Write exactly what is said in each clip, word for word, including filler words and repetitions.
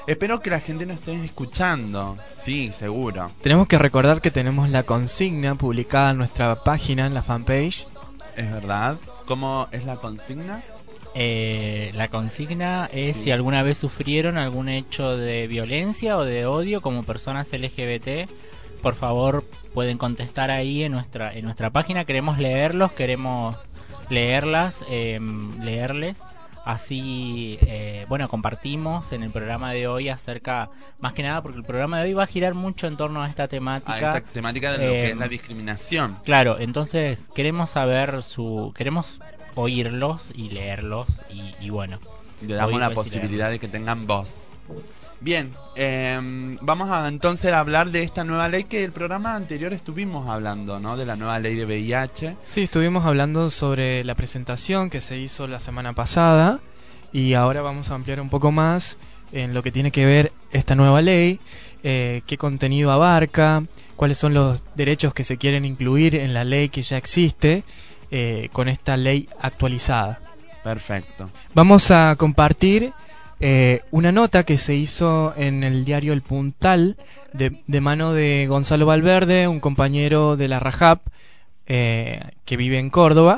Espero que la gente nos esté escuchando. Sí, seguro. Tenemos que recordar que tenemos la consigna publicada en nuestra página, en la fanpage. Es verdad. ¿Cómo es la consigna? Eh, la consigna es Sí. si alguna vez sufrieron algún hecho de violencia o de odio como personas L G B T. Por favor, pueden contestar ahí en nuestra en nuestra página. Queremos leerlos, queremos leerlas, eh, leerles. Así, eh, bueno, compartimos en el programa de hoy acerca, más que nada porque el programa de hoy va a girar mucho en torno a esta temática. A esta temática de lo eh, que es la discriminación. Claro, entonces queremos saber su, queremos oírlos y leerlos y, y bueno. Y le damos la oírlos y posibilidad de leerlos. que tengan voz. Bien, eh, vamos a entonces a hablar de esta nueva ley que el programa anterior estuvimos hablando, ¿no? De la nueva ley de V I H. Sí, estuvimos hablando sobre la presentación que se hizo la semana pasada y ahora vamos a ampliar un poco más en lo que tiene que ver esta nueva ley, eh, qué contenido abarca, cuáles son los derechos que se quieren incluir en la ley que ya existe eh, con esta ley actualizada. Perfecto. Vamos a compartir eh, una nota que se hizo en el diario El Puntal de, de mano de Gonzalo Valverde, un compañero de la Rajab eh, que vive en Córdoba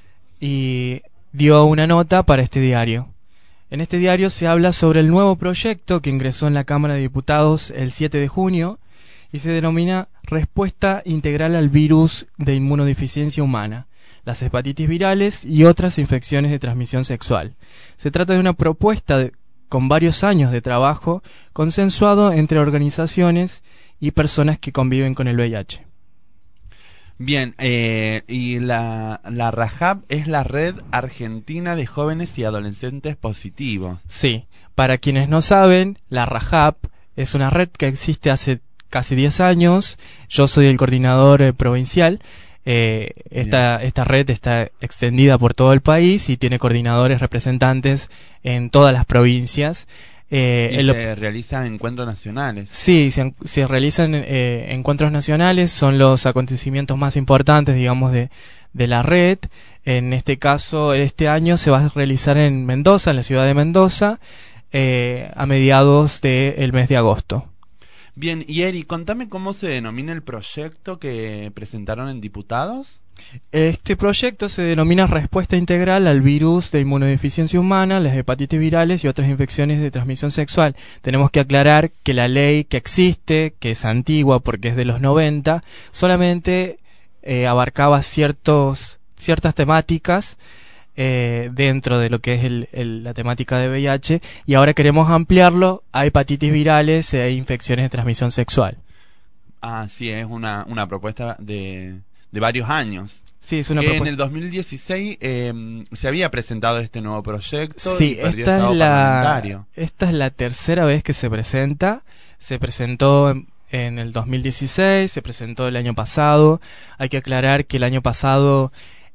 y dio una nota para este diario. En este diario se habla sobre el nuevo proyecto que ingresó en la Cámara de Diputados el siete de junio y se denomina Respuesta Integral al Virus de Inmunodeficiencia Humana, las hepatitis virales y otras infecciones de transmisión sexual. Se trata de una propuesta de, con varios años de trabajo consensuado entre organizaciones y personas que conviven con el V I H. Bien, eh, y la, la Rajab es la Red Argentina de Jóvenes y Adolescentes Positivos. Sí, para quienes no saben, la Rajab es una red que existe hace casi diez años. Yo soy el coordinador eh, provincial. Eh, esta, esta red está extendida por todo el país y tiene coordinadores representantes en todas las provincias. Eh, y el, se realizan encuentros nacionales. Sí, se, se realizan eh, encuentros nacionales, son los acontecimientos más importantes, digamos, de, de la red. En este caso, este año se va a realizar en Mendoza, en la ciudad de Mendoza, eh, a mediados del mes de agosto. Bien, y Eri, contame cómo se denomina el proyecto que presentaron en diputados. Este proyecto se denomina Respuesta Integral al Virus de Inmunodeficiencia Humana, las hepatitis virales y otras infecciones de transmisión sexual. Tenemos que aclarar que la ley que existe, que es antigua porque es de los noventa, solamente eh, abarcaba ciertos, ciertas temáticas eh, dentro de lo que es el, el, la temática de V I H, y ahora queremos ampliarlo a hepatitis virales e infecciones de transmisión sexual. Ah, sí, es una, una propuesta de... de varios años. Sí, es una que propuesta. en el dos mil dieciséis eh, se había presentado este nuevo proyecto. Sí, y perdió esta estado es la parlamentario. esta es la tercera vez que se presenta. Se presentó en, en el dos mil dieciséis, se presentó el año pasado. Hay que aclarar que el año pasado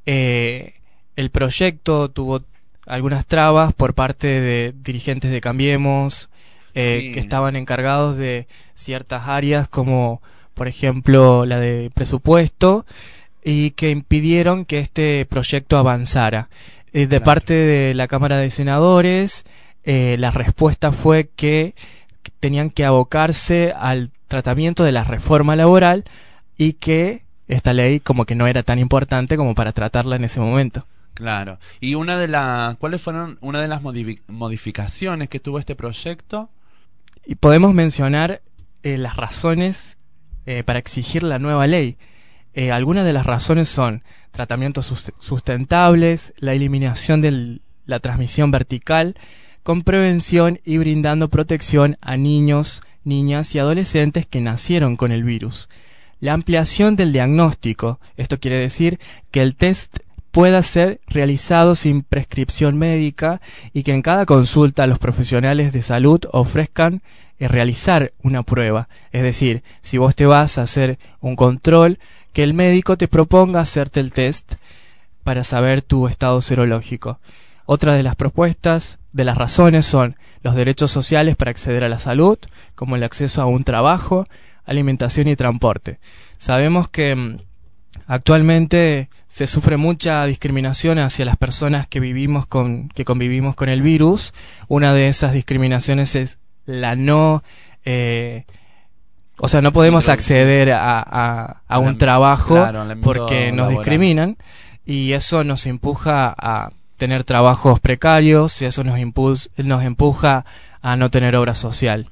eh, el proyecto tuvo algunas trabas por parte de dirigentes de Cambiemos eh, Sí. que estaban encargados de ciertas áreas como por ejemplo la de presupuesto, y que impidieron que este proyecto avanzara. Eh, de Claro. parte de la Cámara de Senadores, eh, la respuesta fue que tenían que abocarse al tratamiento de la reforma laboral y que esta ley como que no era tan importante como para tratarla en ese momento. Claro. Y una de las, ¿cuáles fueron una de las modifi- modificaciones que tuvo este proyecto? Y podemos mencionar eh, las razones eh, para exigir la nueva ley. Eh, algunas de las razones son tratamientos sus- sustentables, la eliminación de la transmisión vertical, con prevención y brindando protección a niños, niñas y adolescentes que nacieron con el virus. La ampliación del diagnóstico, esto quiere decir que el test pueda ser realizado sin prescripción médica y que en cada consulta los profesionales de salud ofrezcan eh, realizar una prueba. Es decir, si vos te vas a hacer un control, que el médico te proponga hacerte el test para saber tu estado serológico. Otra de las propuestas, de las razones, son los derechos sociales para acceder a la salud, como el acceso a un trabajo, alimentación y transporte. Sabemos que mm, actualmente se sufre mucha discriminación hacia las personas que vivimos con, que convivimos con el virus. Una de esas discriminaciones es la no... Eh, o sea, no podemos acceder a, a, a un trabajo claro, porque nos laboral. discriminan, y eso nos empuja a tener trabajos precarios, y eso nos, impuls, nos empuja a no tener obra social.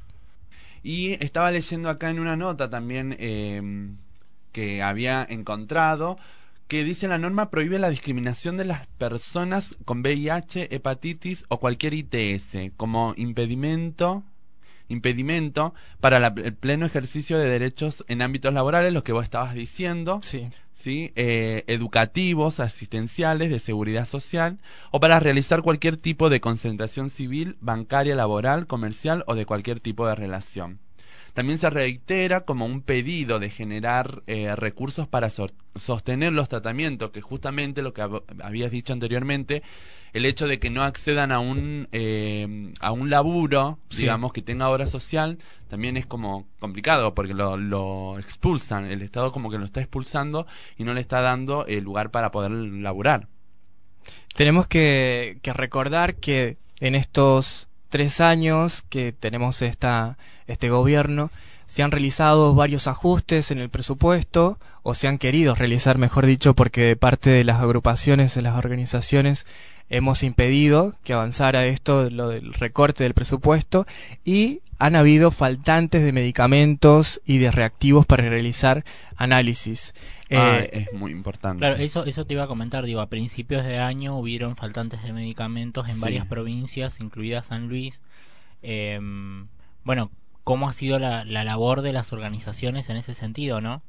Y estaba leyendo acá en una nota también eh, que había encontrado, que dice: la norma prohíbe la discriminación de las personas con V I H, hepatitis o cualquier I T S como impedimento impedimento para la, el pleno ejercicio de derechos en ámbitos laborales, lo que vos estabas diciendo, sí, ¿sí? Eh, educativos, asistenciales, de seguridad social, o para realizar cualquier tipo de concentración civil, bancaria, laboral, comercial o de cualquier tipo de relación. También se reitera como un pedido de generar eh, recursos para so sostener los tratamientos, que justamente lo que hab habías dicho anteriormente, el hecho de que no accedan a un eh, a un laburo, sí, digamos, que tenga obra social, también es como complicado, porque lo, lo expulsan, el Estado como que lo está expulsando y no le está dando el lugar para poder laburar. Tenemos que, que recordar que en estos tres años que tenemos esta este gobierno, se han realizado varios ajustes en el presupuesto, o se han querido realizar, mejor dicho, porque de parte de las agrupaciones, de las organizaciones, hemos impedido que avanzara esto, lo del recorte del presupuesto, y han habido faltantes de medicamentos y de reactivos para realizar análisis. Ah, eh, es muy importante. Claro, eso eso te iba a comentar, digo, a principios de año hubieron faltantes de medicamentos en sí. varias provincias, incluida San Luis. Eh, bueno, ¿cómo ha sido la, la labor de las organizaciones en ese sentido, no?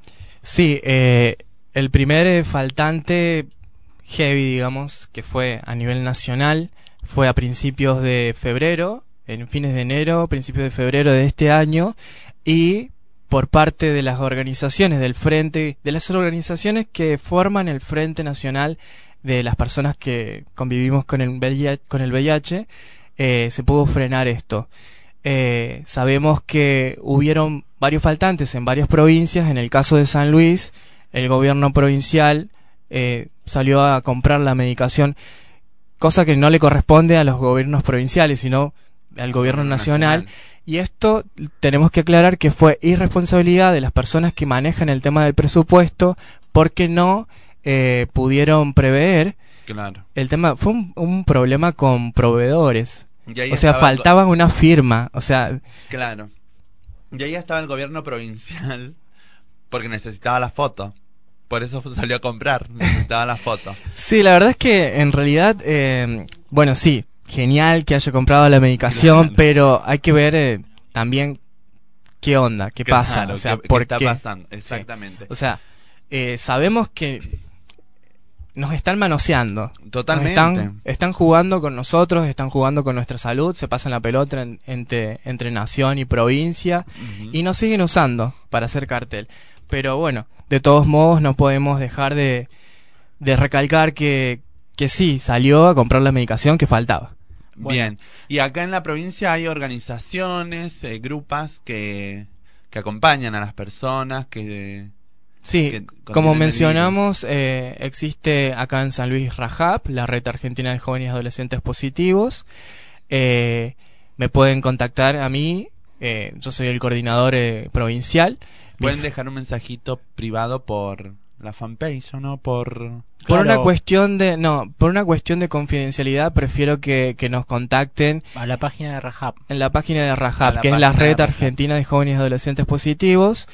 Sí, eh, el primer eh, faltante heavy, digamos, que fue a nivel nacional, fue a principios de febrero, en fines de enero, principios de febrero de este año, y por parte de las organizaciones del frente, de las organizaciones que forman el Frente Nacional de las personas que convivimos con el V I H, con el V I H eh, se pudo frenar esto. Eh, sabemos que hubieron varios faltantes en varias provincias. En el caso de San Luis, el gobierno provincial eh, salió a comprar la medicación, cosa que no le corresponde a los gobiernos provinciales, sino al gobierno nacional. nacional. Y esto tenemos que aclarar que fue irresponsabilidad de las personas que manejan el tema del presupuesto, porque no eh, pudieron prever. Claro. El tema fue un, un problema con proveedores. O sea, estaba faltaba una firma, o sea... Claro. Y ahí estaba el gobierno provincial, porque necesitaba la foto. Por eso salió a comprar, necesitaba la foto. Sí, la verdad es que en realidad, eh, bueno, sí, genial que haya comprado la medicación, claro, pero hay que ver eh, también qué onda, qué claro, pasa, o sea, qué, por qué está qué. pasando, exactamente. Sí. O sea, eh, sabemos que nos están manoseando. Totalmente. Nos están, están jugando con nosotros, están jugando con nuestra salud, se pasan la pelota en, entre, entre nación y provincia, uh-huh, y nos siguen usando para hacer cartel. Pero bueno, de todos modos no podemos dejar de, de recalcar que, que sí, salió a comprar la medicación que faltaba. Bien, bueno. Y acá en la provincia hay organizaciones, eh, grupas que, que acompañan a las personas que... Sí, como mencionamos, eh, existe acá en San Luis RAJAP, la Red Argentina de Jóvenes y Adolescentes Positivos. Eh, me pueden contactar a mí, eh, yo soy el coordinador eh, provincial. Pueden dejar un mensajito privado por la fanpage, ¿o no? Por... Por Claro. una cuestión de no, por una cuestión de confidencialidad prefiero que, que nos contacten a la página de RAJAP. En la página de RAJAP, la que es la Red de Argentina de Jóvenes y Adolescentes Positivos.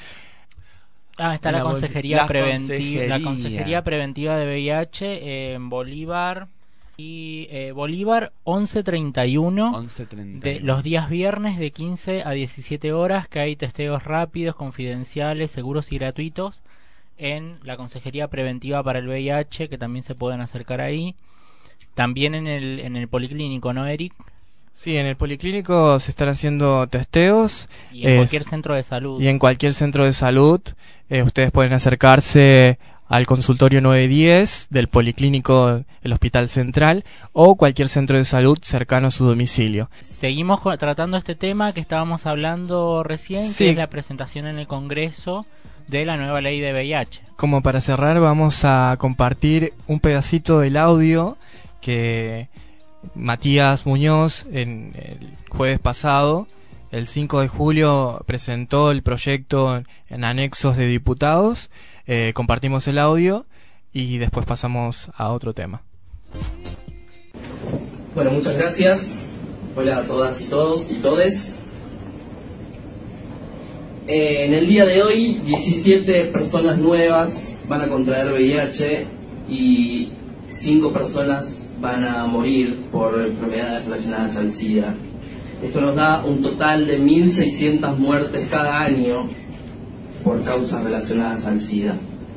Ah, está la, la consejería la preventiva, consejería. la consejería preventiva de V I H eh, en Bolívar y eh, Bolívar once treinta y uno, once treinta. de los días viernes de quince a diecisiete horas, que hay testeos rápidos, confidenciales, seguros y gratuitos en la consejería preventiva para el V I H, que también se pueden acercar ahí. También en el en el policlínico, ¿no, Eric? Sí, en el policlínico se están haciendo testeos. Y en es, cualquier centro de salud. Y en cualquier centro de salud. Eh, ustedes pueden acercarse al consultorio nueve diez del policlínico el Hospital Central o cualquier centro de salud cercano a su domicilio. Seguimos co- tratando este tema que estábamos hablando recién, Sí. que es la presentación en el Congreso de la nueva ley de V I H. Como para cerrar, vamos a compartir un pedacito del audio que Matías Muñoz en el jueves pasado El cinco de julio presentó el proyecto en, en anexos de diputados, eh, compartimos el audio y después pasamos a otro tema. Bueno, muchas gracias. Hola a todas y todos y todes. Eh, en el día de hoy, diecisiete personas nuevas van a contraer V I H y cinco personas van a morir por enfermedades relacionadas al SIDA. Esto nos da un total de mil seiscientas muertes cada año por causas relacionadas al SIDA.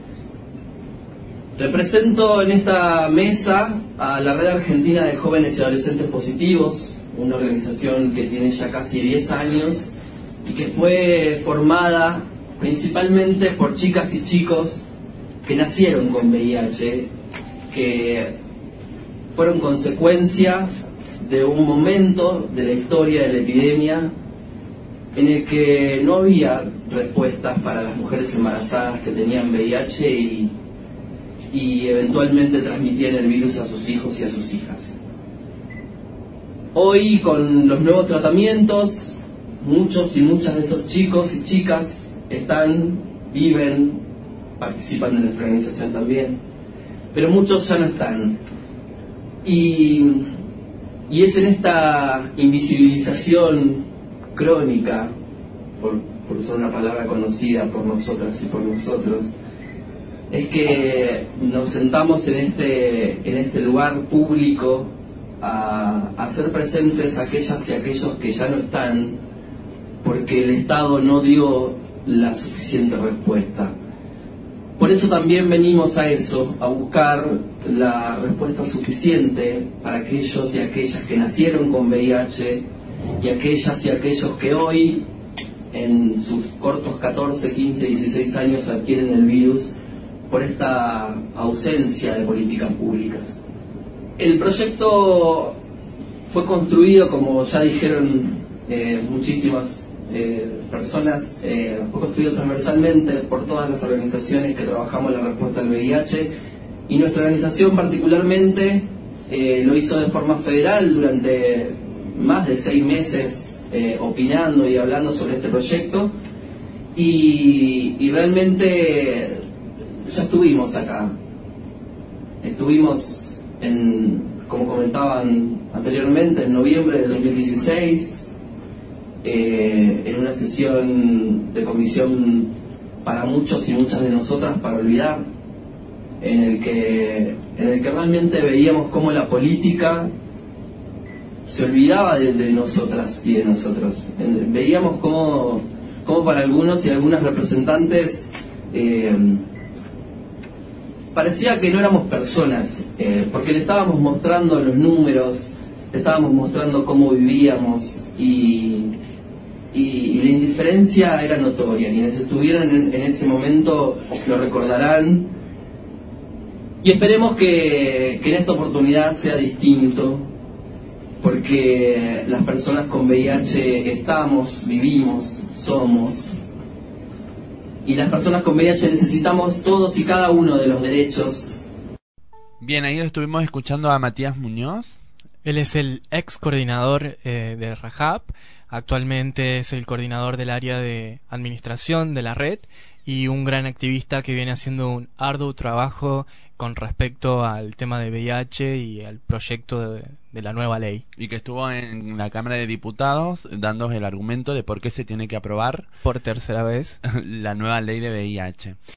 Represento en esta mesa a la Red Argentina de Jóvenes y Adolescentes Positivos, una organización que tiene ya casi diez años y que fue formada principalmente por chicas y chicos que nacieron con V I H, que fueron consecuencia de un momento de la historia de la epidemia en el que no había respuestas para las mujeres embarazadas que tenían V I H y, y eventualmente transmitían el virus a sus hijos y a sus hijas. Hoy, con los nuevos tratamientos, muchos y muchas de esos chicos y chicas están, viven, participan de nuestra organización también, pero muchos ya no están. Y, y es en esta invisibilización crónica, por, por usar una palabra conocida por nosotras y por nosotros, es que nos sentamos en este, en este lugar público a, a hacer presentes a aquellas y aquellos que ya no están, porque el Estado no dio la suficiente respuesta. Por eso también venimos a eso, a buscar la respuesta suficiente para aquellos y aquellas que nacieron con V I H y aquellas y aquellos que hoy, en sus cortos catorce, quince, dieciséis años, adquieren el virus por esta ausencia de políticas públicas. El proyecto fue construido, como ya dijeron eh, muchísimas Eh, personas, eh, fue construido transversalmente por todas las organizaciones que trabajamos en la respuesta al V I H, y nuestra organización particularmente eh, lo hizo de forma federal durante más de seis meses eh, opinando y hablando sobre este proyecto, y, y realmente ya estuvimos acá, estuvimos en, como comentaban anteriormente, en noviembre del dos mil dieciséis, Eh, en una sesión de comisión para muchos y muchas de nosotras para olvidar, en el que en el que realmente veíamos cómo la política se olvidaba de, de nosotras y de nosotros. En, veíamos cómo, cómo para algunos y algunas representantes eh, parecía que no éramos personas, eh, porque le estábamos mostrando los números, le estábamos mostrando cómo vivíamos, y Y, y la indiferencia era notoria. Quienes estuvieran en, en ese momento lo recordarán, y esperemos que, que en esta oportunidad sea distinto, porque las personas con V I H estamos, vivimos, somos, y las personas con V I H necesitamos todos y cada uno de los derechos. Bien, ahí estuvimos escuchando a Matías Muñoz. Él es el ex coordinador eh, de Rajab. Actualmente es el coordinador del área de administración de la red y un gran activista que viene haciendo un arduo trabajo con respecto al tema de V I H y al proyecto de, de la nueva ley. Y que estuvo en la Cámara de Diputados dando el argumento de por qué se tiene que aprobar por tercera vez la nueva ley de V I H.